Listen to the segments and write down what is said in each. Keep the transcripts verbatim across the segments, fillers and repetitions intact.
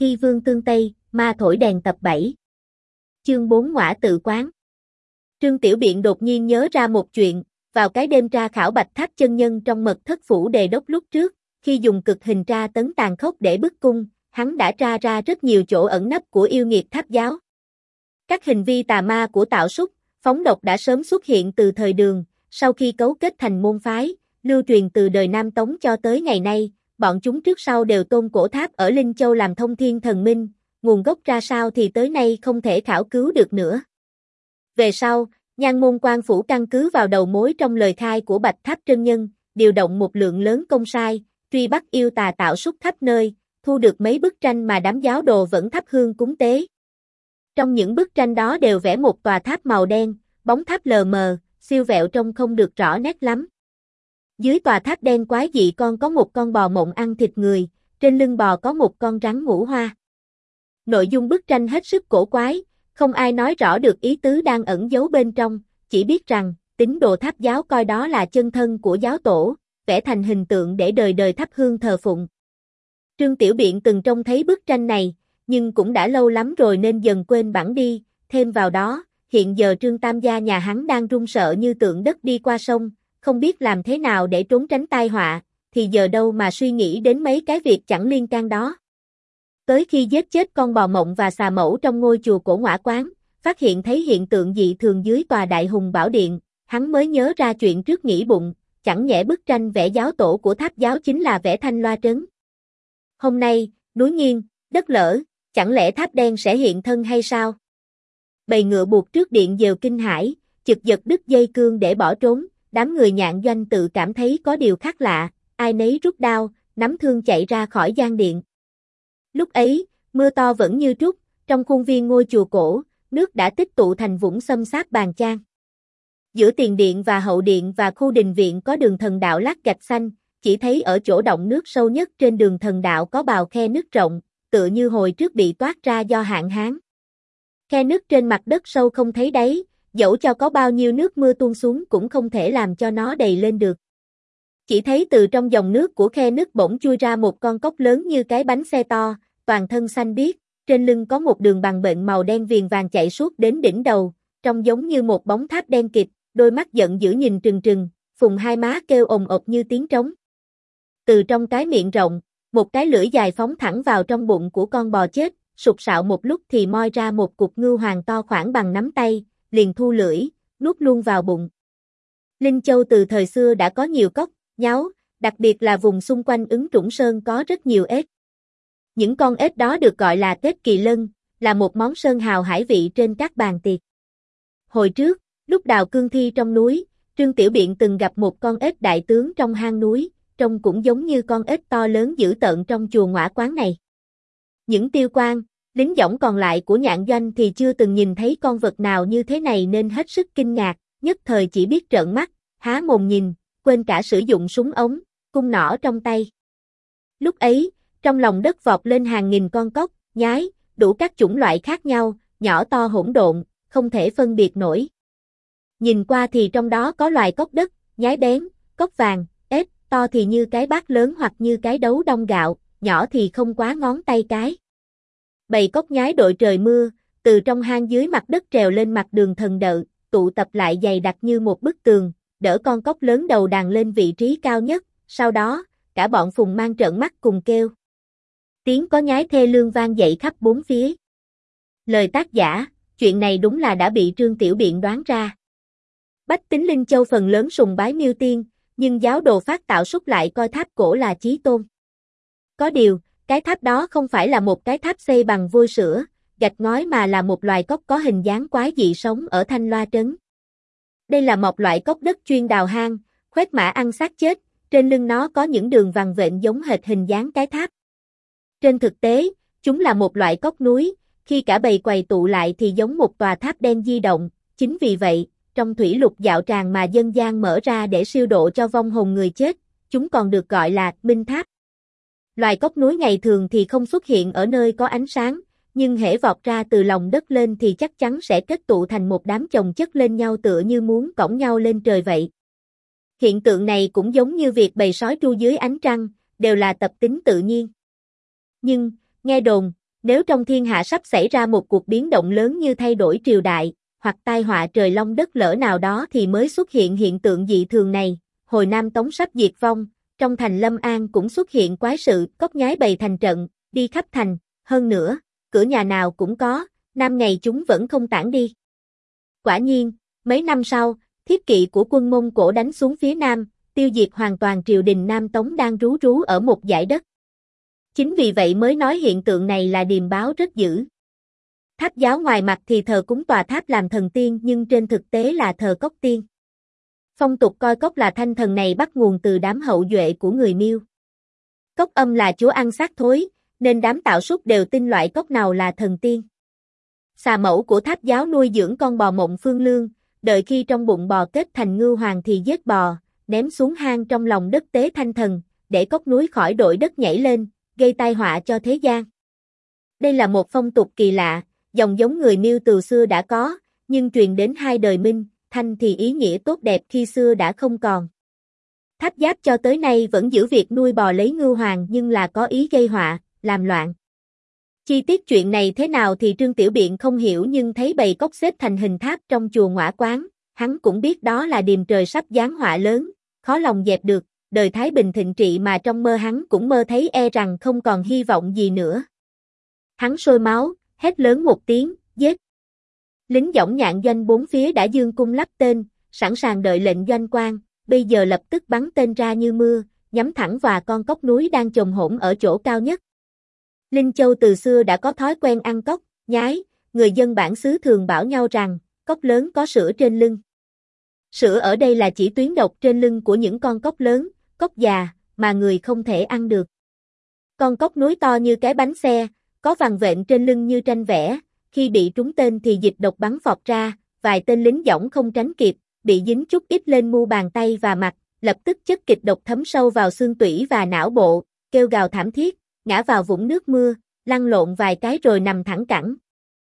Thi vương tương Tây, ma thổi đèn tập bảy. Chương bốn Ngõa tự quán. Trương Tiểu Biện đột nhiên nhớ ra một chuyện, vào cái đêm tra khảo Bạch Tháp chân nhân trong mật thất phủ đề đốc lúc trước, khi dùng cực hình tra tấn tàn khốc để bức cung, hắn đã tra ra rất nhiều chỗ ẩn nấp của yêu nghiệt Tháp giáo. Các hành vi tà ma của Tạo Súc, phóng độc đã sớm xuất hiện từ thời Đường, sau khi cấu kết thành môn phái, lưu truyền từ đời Nam Tống cho tới ngày nay, bọn chúng trước sau đều tôn cổ tháp ở Linh Châu làm thông thiên thần minh, nguồn gốc ra sao thì tới nay không thể khảo cứu được nữa. Về sau, Nhan Môn Quan phủ căn cứ vào đầu mối trong lời khai của Bạch Tháp chân nhân, điều động một lượng lớn công sai, truy bắt yêu tà Tạo Súc khắp nơi, thu được mấy bức tranh mà đám giáo đồ vẫn thắp hương cúng tế. Trong những bức tranh đó đều vẽ một tòa tháp màu đen, bóng tháp lờ mờ, siêu vẹo trông không được rõ nét lắm. Dưới tòa tháp đen quái dị con có một con bò mộng ăn thịt người, trên lưng bò có một con rắn ngũ hoa. Nội dung bức tranh hết sức cổ quái, không ai nói rõ được ý tứ đang ẩn giấu bên trong, chỉ biết rằng, tín đồ Tháp giáo coi đó là chân thân của giáo tổ, vẽ thành hình tượng để đời đời thắp hương thờ phụng. Trương Tiểu Biện từng trông thấy bức tranh này, nhưng cũng đã lâu lắm rồi nên dần quên bẵng đi, thêm vào đó, hiện giờ Trương Tam gia nhà hắn đang run sợ như tượng đất đi qua sông, không biết làm thế nào để trốn tránh tai họa, thì giờ đâu mà suy nghĩ đến mấy cái việc chẳng liên can đó. Tới khi giết chết con bò mộng và xà mẫu trong ngôi chùa cổ Ngõa quán, phát hiện thấy hiện tượng dị thường dưới tòa Đại Hùng Bảo Điện, hắn mới nhớ ra chuyện trước nghĩ bụng, chẳng nhẽ bức tranh vẽ giáo tổ của Tháp giáo chính là vẽ Thanh Loa trấn. Hôm nay, núi nghiêng, đất lở, chẳng lẽ tháp đen sẽ hiện thân hay sao? Bầy ngựa buộc trước điện dèo kinh hãi, chực giật đứt dây cương để bỏ trốn, đám người Nhạn Doanh tự cảm thấy có điều khác lạ, ai nấy rút đao, nắm thương chạy ra khỏi gian điện. Lúc ấy, mưa to vẫn như trút, trong khuôn viên ngôi chùa cổ, nước đã tích tụ thành vũng xâm xáp bàn chan. Giữa tiền điện và hậu điện và khu đình viện có đường thần đạo lát gạch xanh, chỉ thấy ở chỗ động nước sâu nhất trên đường thần đạo có bào khe nứt rộng, tựa như hồi trước bị toát ra do hạn hán. Khe nứt trên mặt đất sâu không thấy đáy, dẫu cho có bao nhiêu nước mưa tuôn xuống cũng không thể làm cho nó đầy lên được. Chỉ thấy từ trong dòng nước của khe nứt bỗng chui ra một con cóc lớn như cái bánh xe to, toàn thân xanh biếc, trên lưng có một đường bằng bệnh màu đen viền vàng chạy suốt đến đỉnh đầu, trông giống như một bóng tháp đen kịt, đôi mắt giận dữ nhìn trừng trừng, phùng hai má kêu ồm ộp như tiếng trống. Từ trong cái miệng rộng, một cái lưỡi dài phóng thẳng vào trong bụng của con bò chết, sục sạo một lúc thì moi ra một cục ngưu hoàng to khoảng bằng nắm tay, liền thu lưỡi, nuốt luôn vào bụng. Linh Châu từ thời xưa đã có nhiều cóc, nháo, đặc biệt là vùng xung quanh Ứng Trũng Sơn có rất nhiều ếch. Những con ếch đó được gọi là Tết Kỳ Lân, là một món sơn hào hải vị trên các bàn tiệc. Hồi trước, lúc đào cương thi trong núi, Trương Tiểu Biện từng gặp một con ếch đại tướng trong hang núi, trông cũng giống như con ếch to lớn dữ tợn trong chùa Ngõa quán này. Những tiêu quan, lính dõng còn lại của Nhạn Doanh thì chưa từng nhìn thấy con vật nào như thế này nên hết sức kinh ngạc, nhất thời chỉ biết trợn mắt, há mồm nhìn, quên cả sử dụng súng ống, cung nỏ trong tay. Lúc ấy, trong lòng đất vọt lên hàng nghìn con cóc, nhái, đủ các chủng loại khác nhau, nhỏ to hỗn độn, không thể phân biệt nổi. Nhìn qua thì trong đó có loài cóc đất, nhái bén, cóc vàng, ếch, to thì như cái bát lớn hoặc như cái đấu đong gạo, nhỏ thì không quá ngón tay cái. Bầy cóc nhái đội trời mưa, từ trong hang dưới mặt đất trèo lên mặt đường thần đợ, tụ tập lại dày đặc như một bức tường, đỡ con cóc lớn đầu đàn lên vị trí cao nhất, sau đó, cả bọn phùng mang trợn mắt cùng kêu. Tiếng có nhái thê lương vang dậy khắp bốn phía. Lời tác giả, chuyện này đúng là đã bị Trương Tiểu Biện đoán ra. Bách tính Linh Châu phần lớn sùng bái Miêu Tiên, nhưng giáo đồ Phát Tạo Súc lại coi tháp cổ là chí tôn. Có điều, cái tháp đó không phải là một cái tháp xây bằng vôi sữa, gạch ngói mà là một loài cóc có hình dáng quái dị sống ở Thanh Loa trấn. Đây là một loại cóc đất chuyên đào hang, khoét mã ăn xác chết, trên lưng nó có những đường vằn vện giống hệt hình dáng cái tháp. Trên thực tế, chúng là một loại cóc núi, khi cả bầy quầy tụ lại thì giống một tòa tháp đen di động, chính vì vậy, trong thủy lục dạo tràng mà dân gian mở ra để siêu độ cho vong hồn người chết, chúng còn được gọi là Minh Tháp. Loài cóc núi ngày thường thì không xuất hiện ở nơi có ánh sáng, nhưng hễ vọt ra từ lòng đất lên thì chắc chắn sẽ kết tụ thành một đám chồng chất lên nhau tựa như muốn cõng nhau lên trời vậy. Hiện tượng này cũng giống như việc bầy sói tru dưới ánh trăng, đều là tập tính tự nhiên. Nhưng, nghe đồn, Nếu trong thiên hạ sắp xảy ra một cuộc biến động lớn như thay đổi triều đại, hoặc tai họa trời long đất lở nào đó thì mới xuất hiện hiện tượng dị thường này. Hồi Nam Tống sắp diệt vong, trong thành Lâm An cũng xuất hiện quái sự, cóc nhái bày thành trận, đi khắp thành, hơn nữa, cửa nhà nào cũng có, năm ngày chúng vẫn không tản đi. Quả nhiên, mấy năm sau, thiết kỵ của quân Mông Cổ đánh xuống phía Nam, tiêu diệt hoàn toàn triều đình Nam Tống đang trú trú ở một dải đất. Chính vì vậy mới nói hiện tượng này là điềm báo rất dữ. Tháp giáo ngoài mặt thì thờ cúng tòa tháp làm thần tiên nhưng trên thực tế là thờ cóc tiên. Phong tục coi cóc là thanh thần này bắt nguồn từ đám hậu duệ của người Miêu. Cóc âm là chúa ăn xác thối, nên đám tạo súc đều tin loại cóc nào là thần tiên. Xà mẫu của tháp giáo nuôi dưỡng con bò Mộng Phương Lương, đợi khi trong bụng bò kết thành ngưu hoàng thì giết bò, ném xuống hang trong lòng đất tế thanh thần, để cóc núi khỏi đội đất nhảy lên, gây tai họa cho thế gian. Đây là một phong tục kỳ lạ, dòng giống người Miêu từ xưa đã có, nhưng truyền đến hai đời Minh, Thanh thì ý nghĩa tốt đẹp khi xưa đã không còn. Tháp Giáp cho tới nay vẫn giữ việc nuôi bò lấy ngưu hoàng nhưng là có ý gây họa, làm loạn. Chi tiết chuyện này thế nào thì Trương Tiểu Biện không hiểu nhưng thấy bầy cóc xếp thành hình tháp trong chùa Ngõa Quán, hắn cũng biết đó là điềm trời sắp giáng họa lớn, khó lòng dẹp được, đời Thái Bình thịnh trị mà trong mơ hắn cũng mơ thấy e rằng không còn hy vọng gì nữa. Hắn sôi máu, hét lớn một tiếng, giết. Lính dõng nhạn doanh bốn phía đã dương cung lắp tên, sẵn sàng đợi lệnh doanh quan, bây giờ lập tức bắn tên ra như mưa, nhắm thẳng vào con cóc núi đang chồm hổm ở chỗ cao nhất. Linh Châu từ xưa đã có thói quen ăn cóc, nhái, người dân bản xứ thường bảo nhau rằng, cóc lớn có sữa trên lưng. Sữa ở đây là chỉ tuyến độc trên lưng của những con cóc lớn, cóc già, mà người không thể ăn được. Con cóc núi to như cái bánh xe, có vằn vện trên lưng như tranh vẽ, khi bị trúng tên thì dịch độc bắn phọt ra, vài tên lính dõng không tránh kịp, bị dính chút ít lên mu bàn tay và mặt, lập tức chất kịch độc thấm sâu vào xương tủy và não bộ, kêu gào thảm thiết, ngã vào vũng nước mưa, lăn lộn vài cái rồi nằm thẳng cẳng.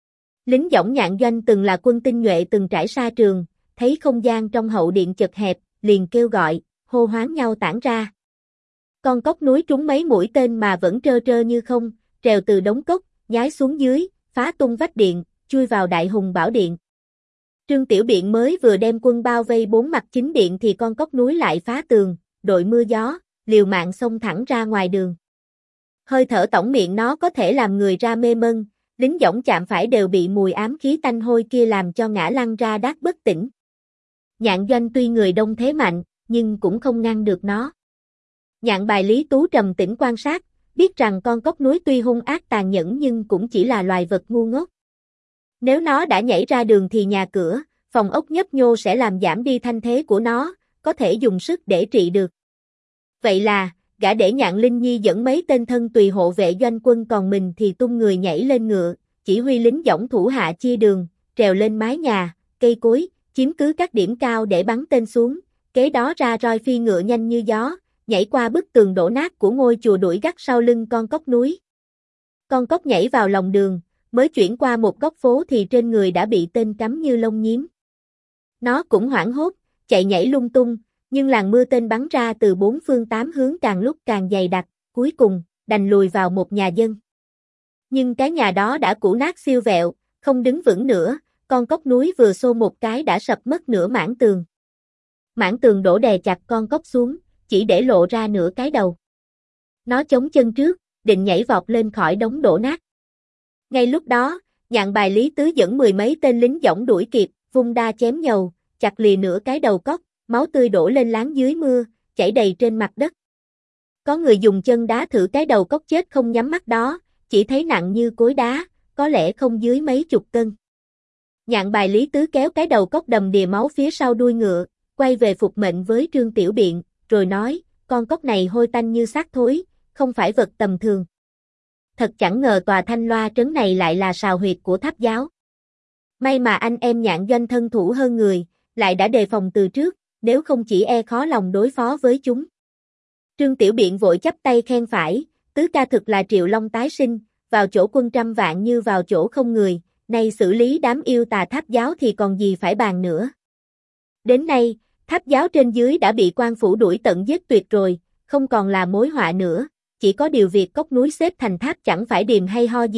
Lính dõng nhạn doanh từng là quân tinh nhuệ từng trải sa trường, thấy không gian trong hậu điện chật hẹp, liền kêu gọi, hô hoán nhau tản ra. Con cóc núi trúng mấy mũi tên mà vẫn trơ trơ như không, trèo từ đống cốc, nhái xuống dưới, phá tung vách điện, chui vào Đại Hùng Bảo Điện. Trương Tiểu Biện mới vừa đem quân bao vây bốn mặt chính điện thì con cóc núi lại phá tường, đội mưa gió, liều mạng xông thẳng ra ngoài đường. Hơi thở tổng miệng nó có thể làm người ra mê mân, lính dõng chạm phải đều bị mùi ám khí tanh hôi kia làm cho ngã lăn ra đát bất tỉnh. Nhạn doanh tuy người đông thế mạnh, nhưng cũng không ngăn được nó. Nhạn bài Lý Tú trầm tĩnh quan sát, biết rằng con cóc núi tuy hung ác tàn nhẫn nhưng cũng chỉ là loài vật ngu ngốc. Nếu nó đã nhảy ra đường thì nhà cửa, phòng ốc nhấp nhô sẽ làm giảm đi thanh thế của nó, có thể dùng sức để trị được. Vậy là, gã để Nhạn Linh Nhi dẫn mấy tên thân tùy hộ vệ doanh quân còn mình thì tung người nhảy lên ngựa, chỉ huy lính dõng thủ hạ chia đường, trèo lên mái nhà, cây cối, chiếm cứ các điểm cao để bắn tên xuống, kế đó ra roi phi ngựa nhanh như gió, nhảy qua bức tường đổ nát của ngôi chùa đuổi gắt sau lưng con cóc núi. Con cóc nhảy vào lòng đường, mới chuyển qua một góc phố thì trên người đã bị tên cắm như lông nhím. Nó cũng hoảng hốt, chạy nhảy lung tung, nhưng làn mưa tên bắn ra từ bốn phương tám hướng càng lúc càng dày đặc, cuối cùng, đành lùi vào một nhà dân. Nhưng cái nhà đó đã cũ nát siêu vẹo, không đứng vững nữa, con cóc núi vừa xô một cái đã sập mất nửa mảng tường. Mảng tường đổ đè chặt con cóc xuống, chỉ để lộ ra nửa cái đầu. Nó chống chân trước, định nhảy vọt lên khỏi đống đổ nát. Ngay lúc đó, Nhạn bài Lý Tứ dẫn mười mấy tên lính dõng đuổi kịp, vung đa chém nhầu, chặt lìa nửa cái đầu cóc, máu tươi đổ lên láng dưới mưa, chảy đầy trên mặt đất. Có người dùng chân đá thử cái đầu cóc chết không nhắm mắt đó, chỉ thấy nặng như cối đá, có lẽ không dưới mấy chục cân. Nhạn bài Lý Tứ kéo cái đầu cóc đầm đìa máu phía sau đuôi ngựa, quay về phục mệnh với Trương Tiểu Biện, rồi nói, con cóc này hôi tanh như xác thối, không phải vật tầm thường. Thật chẳng ngờ tòa Thanh Loa trấn này lại là sào huyệt của Tháp giáo. May mà anh em Nhạn doanh thân thủ hơn người, lại đã đề phòng từ trước, nếu không chỉ e khó lòng đối phó với chúng. Trương Tiểu Biện vội chắp tay khen phải, tứ ca thực là Triệu Long tái sinh, vào chỗ quân trăm vạn như vào chỗ không người, nay xử lý đám yêu tà Tháp giáo thì còn gì phải bàn nữa. Đến nay, Tháp giáo trên dưới đã bị quan phủ đuổi tận giết tuyệt rồi, không còn là mối họa nữa, chỉ có điều việc cóc núi xếp thành tháp chẳng phải điềm hay ho gì,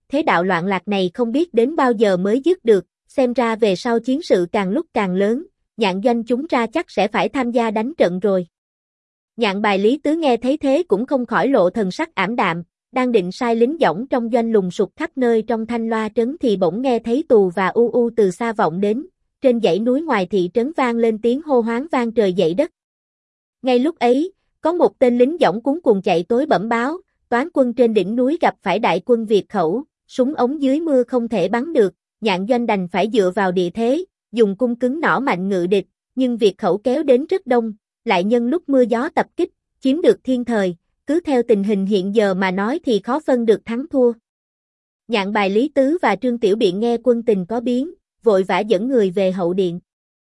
thế đạo loạn lạc này không biết đến bao giờ mới dứt được, xem ra về sau chiến sự càng lúc càng lớn, Nhạn Doanh chúng ra chắc sẽ phải tham gia đánh trận rồi. Nhạn Bài Lý Tứ nghe thấy thế cũng không khỏi lộ thần sắc ảm đạm, đang định sai lính dõng trong doanh lùng sục khắp nơi trong thanh loa trấn thì bỗng nghe thấy tù và u u từ xa vọng đến, trên dãy núi ngoài thị trấn vang lên tiếng hô hoáng vang trời dậy đất. Ngay lúc ấy, có một tên lính dõng cuống cuồng chạy tối bẩm báo, toán quân trên đỉnh núi gặp phải đại quân Việt khẩu, súng ống dưới mưa không thể bắn được, Nhạn Doanh đành phải dựa vào địa thế, dùng cung cứng nỏ mạnh ngự địch, nhưng Việt khẩu kéo đến rất đông, lại nhân lúc mưa gió tập kích, chiếm được thiên thời, cứ theo tình hình hiện giờ mà nói thì khó phân được thắng thua. Nhạn Bài Lý Tứ và Trương Tiểu Biện nghe quân tình có biến, vội vã dẫn người về hậu điện.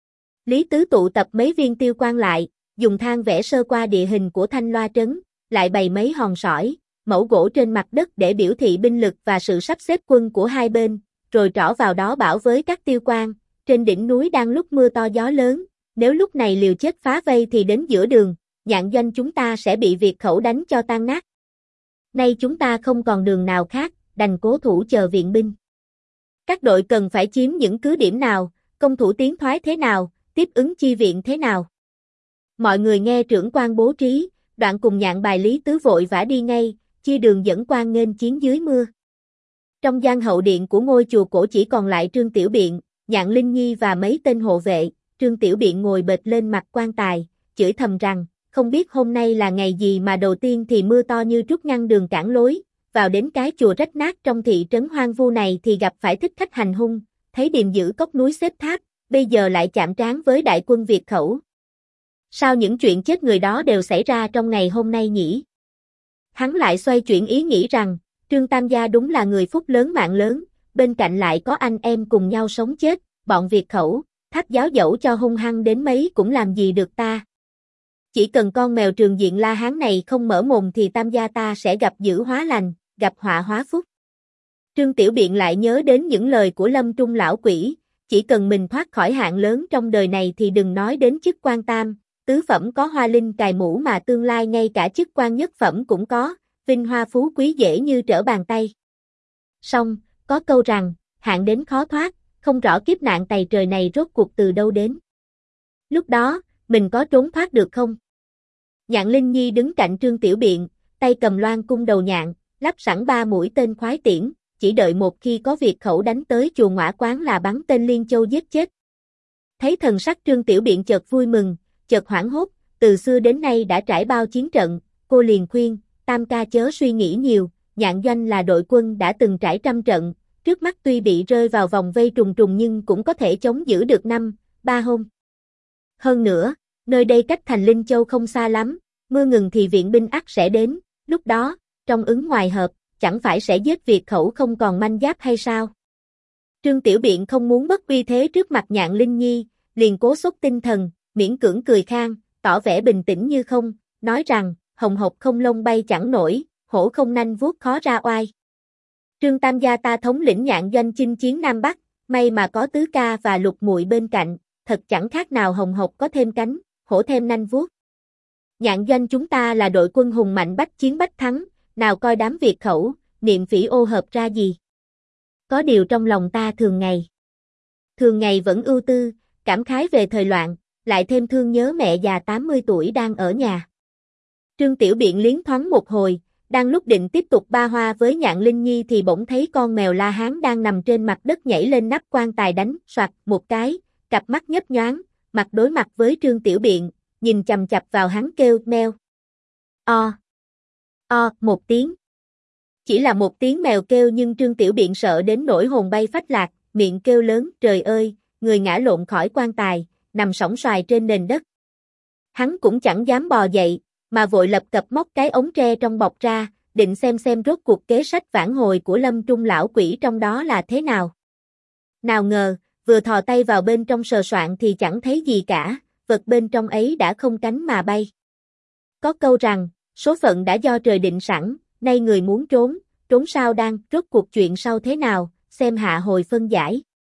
Lý Tứ tụ tập mấy viên tiêu quan lại, dùng than vẽ sơ qua địa hình của thanh loa trấn, lại bày mấy hòn sỏi, mẫu gỗ trên mặt đất để biểu thị binh lực và sự sắp xếp quân của hai bên, rồi trỏ vào đó bảo với các tiêu quan, trên đỉnh núi đang lúc mưa to gió lớn, nếu lúc này liều chết phá vây thì đến giữa đường, Nhạn Doanh chúng ta sẽ bị Việt khẩu đánh cho tan nát. Nay chúng ta không còn đường nào khác, đành cố thủ chờ viện binh. Các đội cần phải chiếm những cứ điểm nào, công thủ tiến thoái thế nào, tiếp ứng chi viện thế nào. Mọi người nghe trưởng quan bố trí, đoạn cùng Nhạn Bài Lý Tứ vội vã đi ngay, chia đường dẫn quan nghênh chiến dưới mưa. Trong gian hậu điện của ngôi chùa cổ chỉ còn lại Trương Tiểu Biện, Nhạn Linh Nhi và mấy tên hộ vệ. Trương Tiểu Biện ngồi bệt lên mặt quan tài, chửi thầm rằng, không biết hôm nay là ngày gì mà đầu tiên thì mưa to như trút ngăn đường cản lối, vào đến cái chùa rách nát trong thị trấn hoang vu này thì gặp phải thích khách hành hung, thấy điềm giữ cốc núi xếp tháp, bây giờ lại chạm trán với đại quân Việt khẩu. Sao những chuyện chết người đó đều xảy ra trong ngày hôm nay nhỉ? Hắn lại xoay chuyển ý nghĩ rằng, Trương Tam Gia đúng là người phúc lớn mạng lớn, bên cạnh lại có anh em cùng nhau sống chết, bọn Việt khẩu, tháp giáo dẫu cho hung hăng đến mấy cũng làm gì được ta. Chỉ cần con mèo Trường Diện La Hán này không mở mồm thì Tam Gia ta sẽ gặp dữ hóa lành, gặp họa hóa phúc. Trương Tiểu Biện lại nhớ đến những lời của Lâm Trung lão quỷ, chỉ cần mình thoát khỏi hạn lớn trong đời này thì đừng nói đến chức quan tam, tứ phẩm có hoa linh cài mũ mà tương lai ngay cả chức quan nhất phẩm cũng có, vinh hoa phú quý dễ như trở bàn tay. Song, có câu rằng, hạn đến khó thoát, không rõ kiếp nạn tày trời này rốt cuộc từ đâu đến. Lúc đó, mình có trốn thoát được không? Nhạn Linh Nhi đứng cạnh Trương Tiểu Biện, tay cầm loan cung đầu nhạn, lắp sẵn ba mũi tên khoái tiễn, chỉ đợi một khi có Việt khẩu đánh tới chùa Ngõa Quán là bắn tên liên châu giết chết. Thấy thần sắc Trương Tiểu Biện chợt vui mừng, chợt hoảng hốt, từ xưa đến nay đã trải bao chiến trận, cô liền khuyên, Tam ca chớ suy nghĩ nhiều, Nhạn Doanh là đội quân đã từng trải trăm trận, trước mắt tuy bị rơi vào vòng vây trùng trùng nhưng cũng có thể chống giữ được năm, ba hôm. Hơn nữa, nơi đây cách thành Linh Châu không xa lắm, mưa ngừng thì viện binh ắt sẽ đến, lúc đó, trong ứng ngoài hợp, chẳng phải sẽ giết Việt khẩu không còn manh giáp hay sao? Trương Tiểu Biện không muốn mất uy thế trước mặt Nhạn Linh Nhi, liền cố xúc tinh thần, miễn cưỡng cười khang, tỏ vẻ bình tĩnh như không, nói rằng, hồng hộc không lông bay chẳng nổi, hổ không nanh vuốt khó ra oai. Trương Tam Gia ta thống lĩnh Nhạn Doanh chinh chiến Nam Bắc, may mà có tứ ca và lục muội bên cạnh, thật chẳng khác nào hồng hộc có thêm cánh, hổ thêm nanh vuốt. Nhạn Doanh chúng ta là đội quân hùng mạnh bách chiến bách thắng, nào coi đám Việt khẩu, niệm phỉ ô hợp ra gì. Có điều trong lòng ta thường ngày. Thường ngày vẫn ưu tư, cảm khái về thời loạn, lại thêm thương nhớ mẹ già tám mươi tuổi đang ở nhà. Trương Tiểu Biện liến thoáng một hồi, đang lúc định tiếp tục ba hoa với Nhạn Linh Nhi thì bỗng thấy con mèo La Hán đang nằm trên mặt đất nhảy lên nắp quan tài đánh, soạt một cái, cặp mắt nhấp nhoáng, mặt đối mặt với Trương Tiểu Biện, nhìn chằm chằm vào hắn kêu meo. O. O, một tiếng. Chỉ là một tiếng mèo kêu nhưng Trương Tiểu Biện sợ đến nỗi hồn bay phách lạc, miệng kêu lớn, trời ơi, người ngã lộn khỏi quan tài, nằm sõng soài trên nền đất. Hắn cũng chẳng dám bò dậy, mà vội lập cập móc cái ống tre trong bọc ra, định xem xem rốt cuộc kế sách vãn hồi của Lâm Trung lão quỷ trong đó là thế nào. Nào ngờ, vừa thò tay vào bên trong sờ soạn thì chẳng thấy gì cả, vật bên trong ấy đã không cánh mà bay. Có câu rằng, số phận đã do trời định sẵn, nay người muốn trốn, trốn sao đang, rốt cuộc chuyện sau thế nào, xem hạ hồi phân giải.